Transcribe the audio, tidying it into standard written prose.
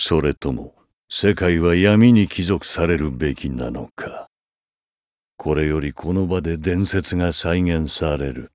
それとも世界は闇に帰属されるべきなのか。これよりこの場で伝説が再現される。